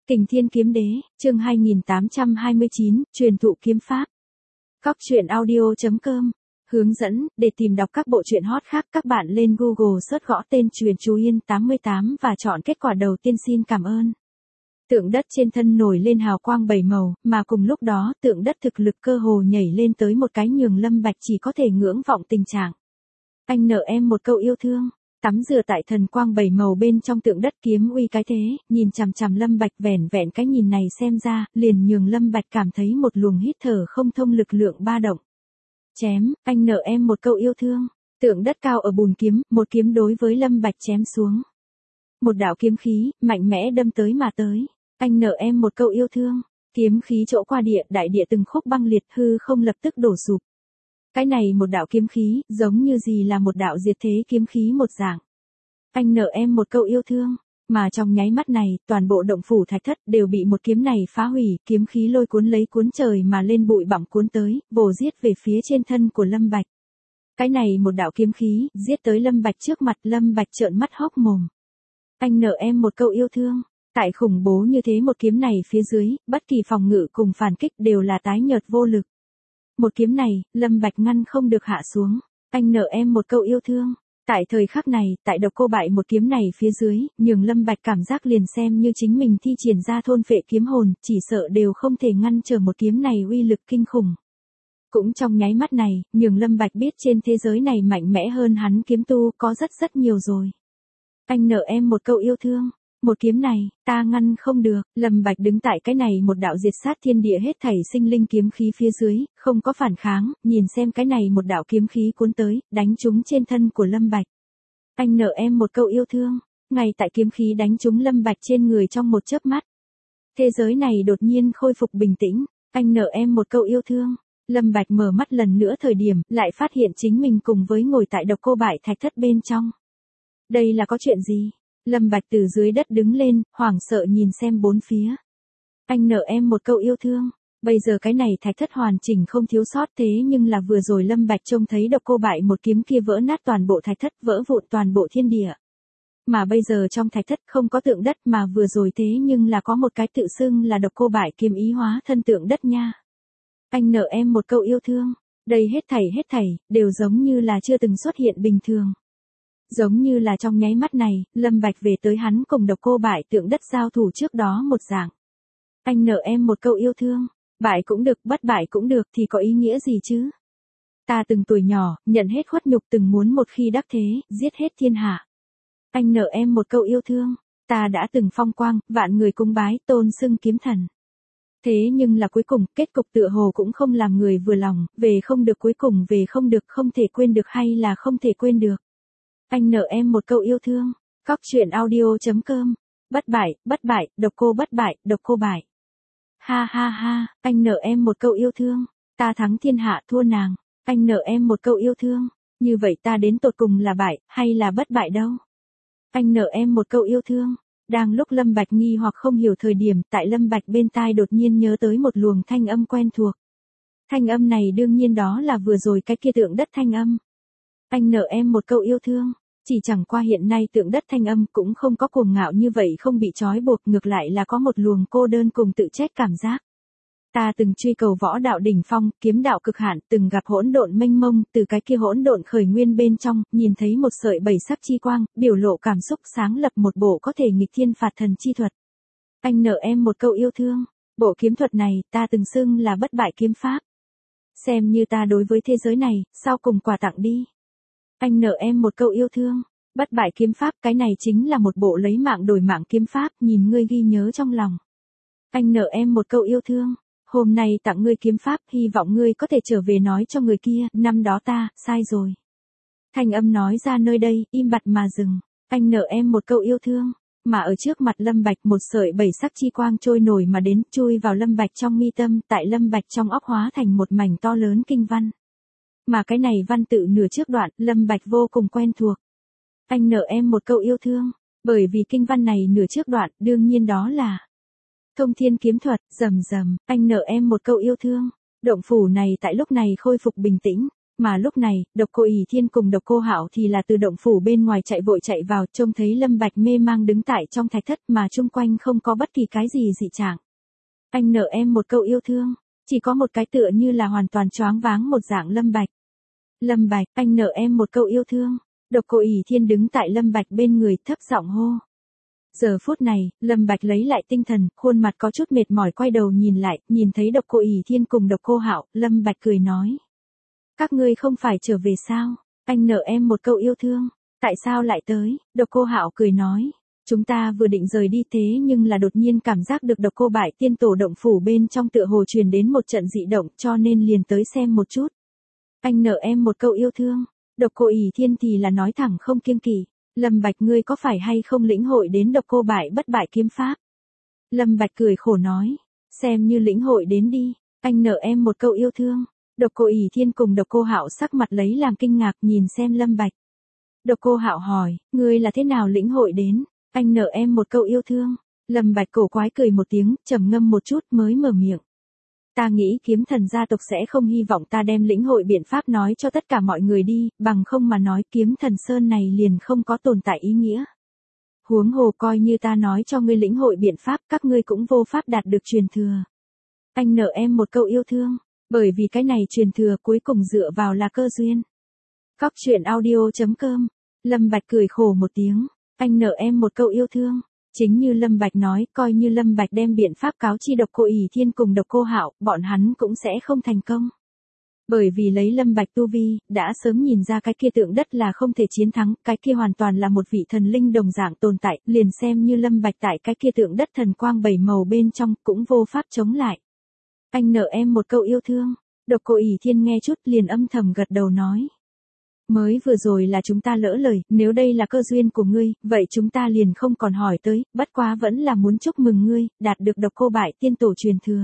Kình Thiên Kiếm Đế, chương 2829, truyền thụ kiếm pháp. Góc truyện audio.com. Hướng dẫn, để tìm đọc các bộ truyện hot khác các bạn lên Google search gõ tên Truyền Chú Yên 88 và chọn kết quả đầu tiên. Xin cảm ơn. Tượng đất trên thân nổi lên hào quang bảy màu, mà cùng lúc đó tượng đất thực lực cơ hồ nhảy lên tới một cái nhường Lâm Bạch chỉ có thể ngưỡng vọng tình trạng. Anh nợ em một câu yêu thương. Tắm rửa tại thần quang bảy màu bên trong tượng đất kiếm uy cái thế, nhìn chằm chằm Lâm Bạch vẻn vẹn cái nhìn này xem ra, liền nhường Lâm Bạch cảm thấy một luồng hít thở không thông lực lượng ba động. Chém, anh nợ em một câu yêu thương. Tượng đất cao ở bùn kiếm, một kiếm đối với Lâm Bạch chém xuống. Một đạo kiếm khí, mạnh mẽ đâm tới mà tới. Anh nợ em một câu yêu thương. Kiếm khí chỗ qua địa, đại địa từng khúc băng liệt, hư không lập tức đổ sụp. Cái này một đạo kiếm khí, giống như gì là một đạo diệt thế kiếm khí một dạng. Anh nợ em một câu yêu thương, mà trong nháy mắt này, toàn bộ động phủ thạch thất đều bị một kiếm này phá hủy, kiếm khí lôi cuốn lấy cuốn trời mà lên bụi bặm cuốn tới, vồ giết về phía trên thân của Lâm Bạch. Cái này một đạo kiếm khí, giết tới Lâm Bạch trước mặt, Lâm Bạch trợn mắt hốc mồm. Anh nợ em một câu yêu thương. Tại khủng bố như thế một kiếm này phía dưới, bất kỳ phòng ngự cùng phản kích đều là tái nhợt vô lực. Một kiếm này, Lâm Bạch ngăn không được hạ xuống. Anh nợ em một câu yêu thương. Tại thời khắc này, tại độc cô bại một kiếm này phía dưới, nhường Lâm Bạch cảm giác liền xem như chính mình thi triển ra thôn phệ kiếm hồn, chỉ sợ đều không thể ngăn trở một kiếm này uy lực kinh khủng. Cũng trong nháy mắt này, nhường Lâm Bạch biết trên thế giới này mạnh mẽ hơn hắn kiếm tu có rất nhiều rồi. Anh nợ em một câu yêu thương. Một kiếm này, ta ngăn không được. Lâm Bạch đứng tại cái này một đạo diệt sát thiên địa hết thảy sinh linh kiếm khí phía dưới, không có phản kháng, nhìn xem cái này một đạo kiếm khí cuốn tới, đánh trúng trên thân của Lâm Bạch. Anh nợ em một câu yêu thương. Ngay tại kiếm khí đánh trúng Lâm Bạch trên người trong một chớp mắt. Thế giới này đột nhiên khôi phục bình tĩnh. Anh nợ em một câu yêu thương. Lâm Bạch mở mắt lần nữa thời điểm, lại phát hiện chính mình cùng với ngồi tại độc cô bại thạch thất bên trong. Đây là có chuyện gì? Lâm Bạch từ dưới đất đứng lên, hoảng sợ nhìn xem bốn phía. Anh nợ em một câu yêu thương. Bây giờ cái này thạch thất hoàn chỉnh không thiếu sót, thế nhưng là vừa rồi Lâm Bạch trông thấy độc cô bại một kiếm kia vỡ nát toàn bộ thạch thất, vỡ vụn toàn bộ thiên địa. Mà bây giờ trong thạch thất không có tượng đất, mà vừa rồi thế nhưng là có một cái tự xưng là độc cô bại kiếm ý hóa thân tượng đất nha. Anh nợ em một câu yêu thương. Đây hết thảy, đều giống như là chưa từng xuất hiện bình thường. Giống như là trong nháy mắt này, Lâm Bạch về tới hắn cùng độc cô bại tượng đất giao thủ trước đó một dạng. Anh nợ em một câu yêu thương. Bại cũng được, bất bại cũng được thì có ý nghĩa gì chứ? Ta từng tuổi nhỏ, nhận hết khuất nhục, từng muốn một khi đắc thế, giết hết thiên hạ. Anh nợ em một câu yêu thương. Ta đã từng phong quang, vạn người cung bái, tôn xưng kiếm thần. Thế nhưng là cuối cùng, kết cục tựa hồ cũng không làm người vừa lòng, về không được cuối cùng về không được, không thể quên được hay là không thể quên được. Anh nợ em một câu yêu thương. Góc truyện audio.com. Bất bại, độc cô bại. Ha ha ha, anh nợ em một câu yêu thương. Ta thắng thiên hạ thua nàng. Anh nợ em một câu yêu thương. Như vậy ta đến tột cùng là bại, hay là bất bại đâu? Anh nợ em một câu yêu thương. Đang lúc Lâm Bạch nghi hoặc không hiểu thời điểm, tại Lâm Bạch bên tai đột nhiên nhớ tới một luồng thanh âm quen thuộc. Thanh âm này đương nhiên đó là vừa rồi cái kia tượng đất thanh âm. Anh nợ em một câu yêu thương. Chỉ chẳng qua hiện nay tượng đất thanh âm cũng không có cuồng ngạo như vậy, không bị trói buộc, ngược lại là có một luồng cô đơn cùng tự trách cảm giác. Ta từng truy cầu võ đạo đỉnh phong, kiếm đạo cực hạn, từng gặp hỗn độn mênh mông, từ cái kia hỗn độn khởi nguyên bên trong, nhìn thấy một sợi bảy sắc chi quang, biểu lộ cảm xúc, sáng lập một bộ có thể nghịch thiên phạt thần chi thuật. Anh nợ em một câu yêu thương. Bộ kiếm thuật này, ta từng xưng là bất bại kiếm pháp. Xem như ta đối với thế giới này, sau cùng quà tặng đi. Anh nợ em một câu yêu thương. Bất bại kiếm pháp, cái này chính là một bộ lấy mạng đổi mạng kiếm pháp, nhìn ngươi ghi nhớ trong lòng. Anh nợ em một câu yêu thương. Hôm nay tặng ngươi kiếm pháp, hy vọng ngươi có thể trở về nói cho người kia, năm đó ta, sai rồi. Thanh âm nói ra nơi đây, im bặt mà dừng. Anh nợ em một câu yêu thương. Mà ở trước mặt Lâm Bạch một sợi bảy sắc chi quang trôi nổi mà đến, chui vào Lâm Bạch trong mi tâm, tại Lâm Bạch trong óc hóa thành một mảnh to lớn kinh văn. Mà cái này văn tự nửa trước đoạn, Lâm Bạch vô cùng quen thuộc. Anh nợ em một câu yêu thương. Bởi vì kinh văn này nửa trước đoạn, đương nhiên đó là Thông Thiên kiếm thuật, rầm rầm, anh nợ em một câu yêu thương. Động phủ này tại lúc này khôi phục bình tĩnh. Mà lúc này, Độc Cô ỷ Thiên cùng Độc Cô Hạo thì là từ động phủ bên ngoài chạy vội chạy vào, trông thấy Lâm Bạch mê mang đứng tại trong thạch thất mà chung quanh không có bất kỳ cái gì dị trạng. Anh nợ em một câu yêu thương, chỉ có một cái tựa như là hoàn toàn choáng váng một dạng Lâm Bạch. Lâm Bạch, anh nợ em một câu yêu thương. Độc Cô ỷ Thiên đứng tại Lâm Bạch bên người thấp giọng hô. Giờ phút này, Lâm Bạch lấy lại tinh thần, khuôn mặt có chút mệt mỏi quay đầu nhìn lại, nhìn thấy Độc Cô ỷ Thiên cùng Độc Cô Hạo, Lâm Bạch cười nói. Các ngươi không phải trở về sao? Anh nợ em một câu yêu thương. Tại sao lại tới? Độc Cô Hạo cười nói. Chúng ta vừa định rời đi thế nhưng là đột nhiên cảm giác được Độc Cô Bại Tiên Tổ động phủ bên trong tựa hồ truyền đến một trận dị động cho nên liền tới xem một chút. Anh nợ em một câu yêu thương. Độc Cô ỷ Thiên thì là nói thẳng không kiêng kỵ. Lâm Bạch ngươi có phải hay không lĩnh hội đến Độc Cô Bại bất bại kiếm pháp? Lâm Bạch cười khổ nói. Xem như lĩnh hội đến đi. Anh nợ em một câu yêu thương. Độc Cô ỷ Thiên cùng Độc Cô Hạo sắc mặt lấy làm kinh ngạc nhìn xem Lâm Bạch. Độc Cô Hạo hỏi, ngươi là thế nào lĩnh hội đến? Anh nợ em một câu yêu thương. Lâm Bạch cổ quái cười một tiếng, trầm ngâm một chút mới mở miệng. Ta nghĩ Kiếm Thần gia tộc sẽ không hy vọng ta đem lĩnh hội biện pháp nói cho tất cả mọi người đi, bằng không mà nói Kiếm Thần Sơn này liền không có tồn tại ý nghĩa. Huống hồ coi như ta nói cho ngươi lĩnh hội biện pháp, các ngươi cũng vô pháp đạt được truyền thừa. Anh nợ em một câu yêu thương, bởi vì cái này truyền thừa cuối cùng dựa vào là cơ duyên. Cóc truyện audio.com. Lâm Bạch cười khổ một tiếng, anh nợ em một câu yêu thương. Chính như Lâm Bạch nói, coi như Lâm Bạch đem biện pháp cáo chi Độc Cô ỷ Thiên cùng Độc Cô Hạo, bọn hắn cũng sẽ không thành công. Bởi vì lấy Lâm Bạch tu vi, đã sớm nhìn ra cái kia tượng đất là không thể chiến thắng, cái kia hoàn toàn là một vị thần linh đồng dạng tồn tại, liền xem như Lâm Bạch tại cái kia tượng đất thần quang bảy màu bên trong, cũng vô pháp chống lại. Anh nợ em một câu yêu thương. Độc Cô ỷ Thiên nghe chút liền âm thầm gật đầu nói. Mới vừa rồi là chúng ta lỡ lời, nếu đây là cơ duyên của ngươi, vậy chúng ta liền không còn hỏi tới, bất quá vẫn là muốn chúc mừng ngươi, đạt được Độc Cô Bại Tiên Tổ truyền thừa.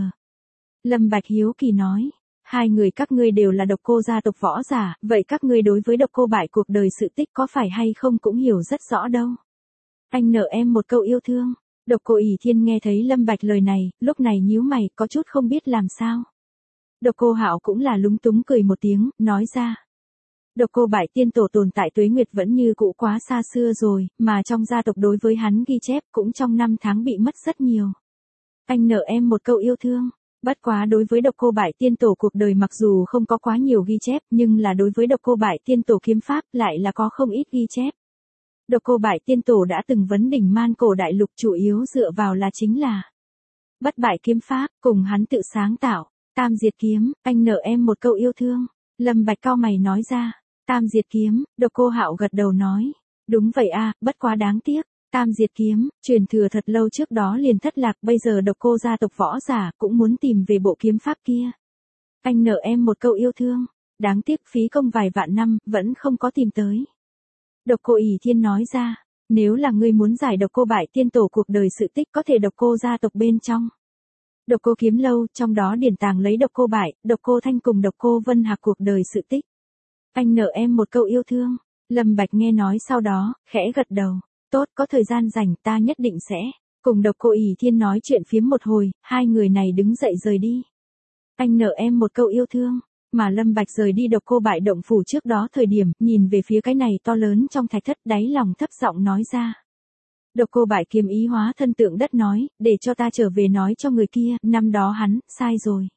Lâm Bạch hiếu kỳ nói, hai người các ngươi đều là Độc Cô gia tộc võ giả, vậy các ngươi đối với Độc Cô Bại cuộc đời sự tích có phải hay không cũng hiểu rất rõ đâu. Anh nợ em một câu yêu thương. Độc Cô ỷ Thiên nghe thấy Lâm Bạch lời này, lúc này nhíu mày, có chút không biết làm sao. Độc Cô Hạo cũng là lúng túng cười một tiếng, nói ra. Độc Cô Bại Tiên Tổ tồn tại tuế nguyệt vẫn như cũ quá xa xưa rồi, mà trong gia tộc đối với hắn ghi chép cũng trong năm tháng bị mất rất nhiều. Anh nợ em một câu yêu thương. Bất quá đối với Độc Cô Bại Tiên Tổ cuộc đời mặc dù không có quá nhiều ghi chép, nhưng là đối với Độc Cô Bại Tiên Tổ kiếm pháp lại là có không ít ghi chép. Độc Cô Bại Tiên Tổ đã từng vấn đỉnh Man Cổ đại lục chủ yếu dựa vào là chính là bất bại kiếm pháp, cùng hắn tự sáng tạo, Tam Diệt Kiếm, anh nợ em một câu yêu thương. Lâm Bạch cau mày nói ra, Tam Diệt Kiếm, Độc Cô Hạo gật đầu nói, đúng vậy a, bất quá đáng tiếc, Tam Diệt Kiếm, truyền thừa thật lâu trước đó liền thất lạc, bây giờ Độc Cô gia tộc võ giả cũng muốn tìm về bộ kiếm pháp kia. Anh nợ em một câu yêu thương, đáng tiếc phí công vài vạn năm, vẫn không có tìm tới. Độc Cô ỷ Thiên nói ra, nếu là ngươi muốn giải Độc Cô Bại Tiên Tổ cuộc đời sự tích có thể Độc Cô gia tộc bên trong. Độc Cô Kiếm Lâu, trong đó điển tàng lấy Độc Cô Bại, Độc Cô Thanh cùng Độc Cô Vân Hạc cuộc đời sự tích. Anh nợ em một câu yêu thương. Lâm Bạch nghe nói sau đó, khẽ gật đầu. Tốt, có thời gian rảnh ta nhất định sẽ cùng Độc Cô ỷ Thiên nói chuyện phiếm một hồi, hai người này đứng dậy rời đi. Anh nợ em một câu yêu thương. Mà Lâm Bạch rời đi Độc Cô Bại động phủ trước đó thời điểm, nhìn về phía cái này to lớn trong thạch thất, đáy lòng thấp giọng nói ra. Độc Cô Bại kiếm ý hóa thân tượng đất nói, để cho ta trở về nói cho người kia, năm đó hắn, sai rồi.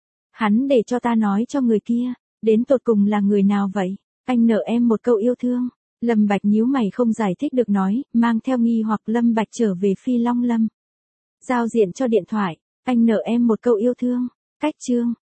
Hắn để cho ta nói cho người kia, đến tột cùng là người nào vậy? Anh nợ em một câu yêu thương. Lâm Bạch nhíu mày không giải thích được nói, mang theo nghi hoặc Lâm Bạch trở về Phi Long Lâm. Giao diện cho điện thoại, anh nợ em một câu yêu thương. Cách chương.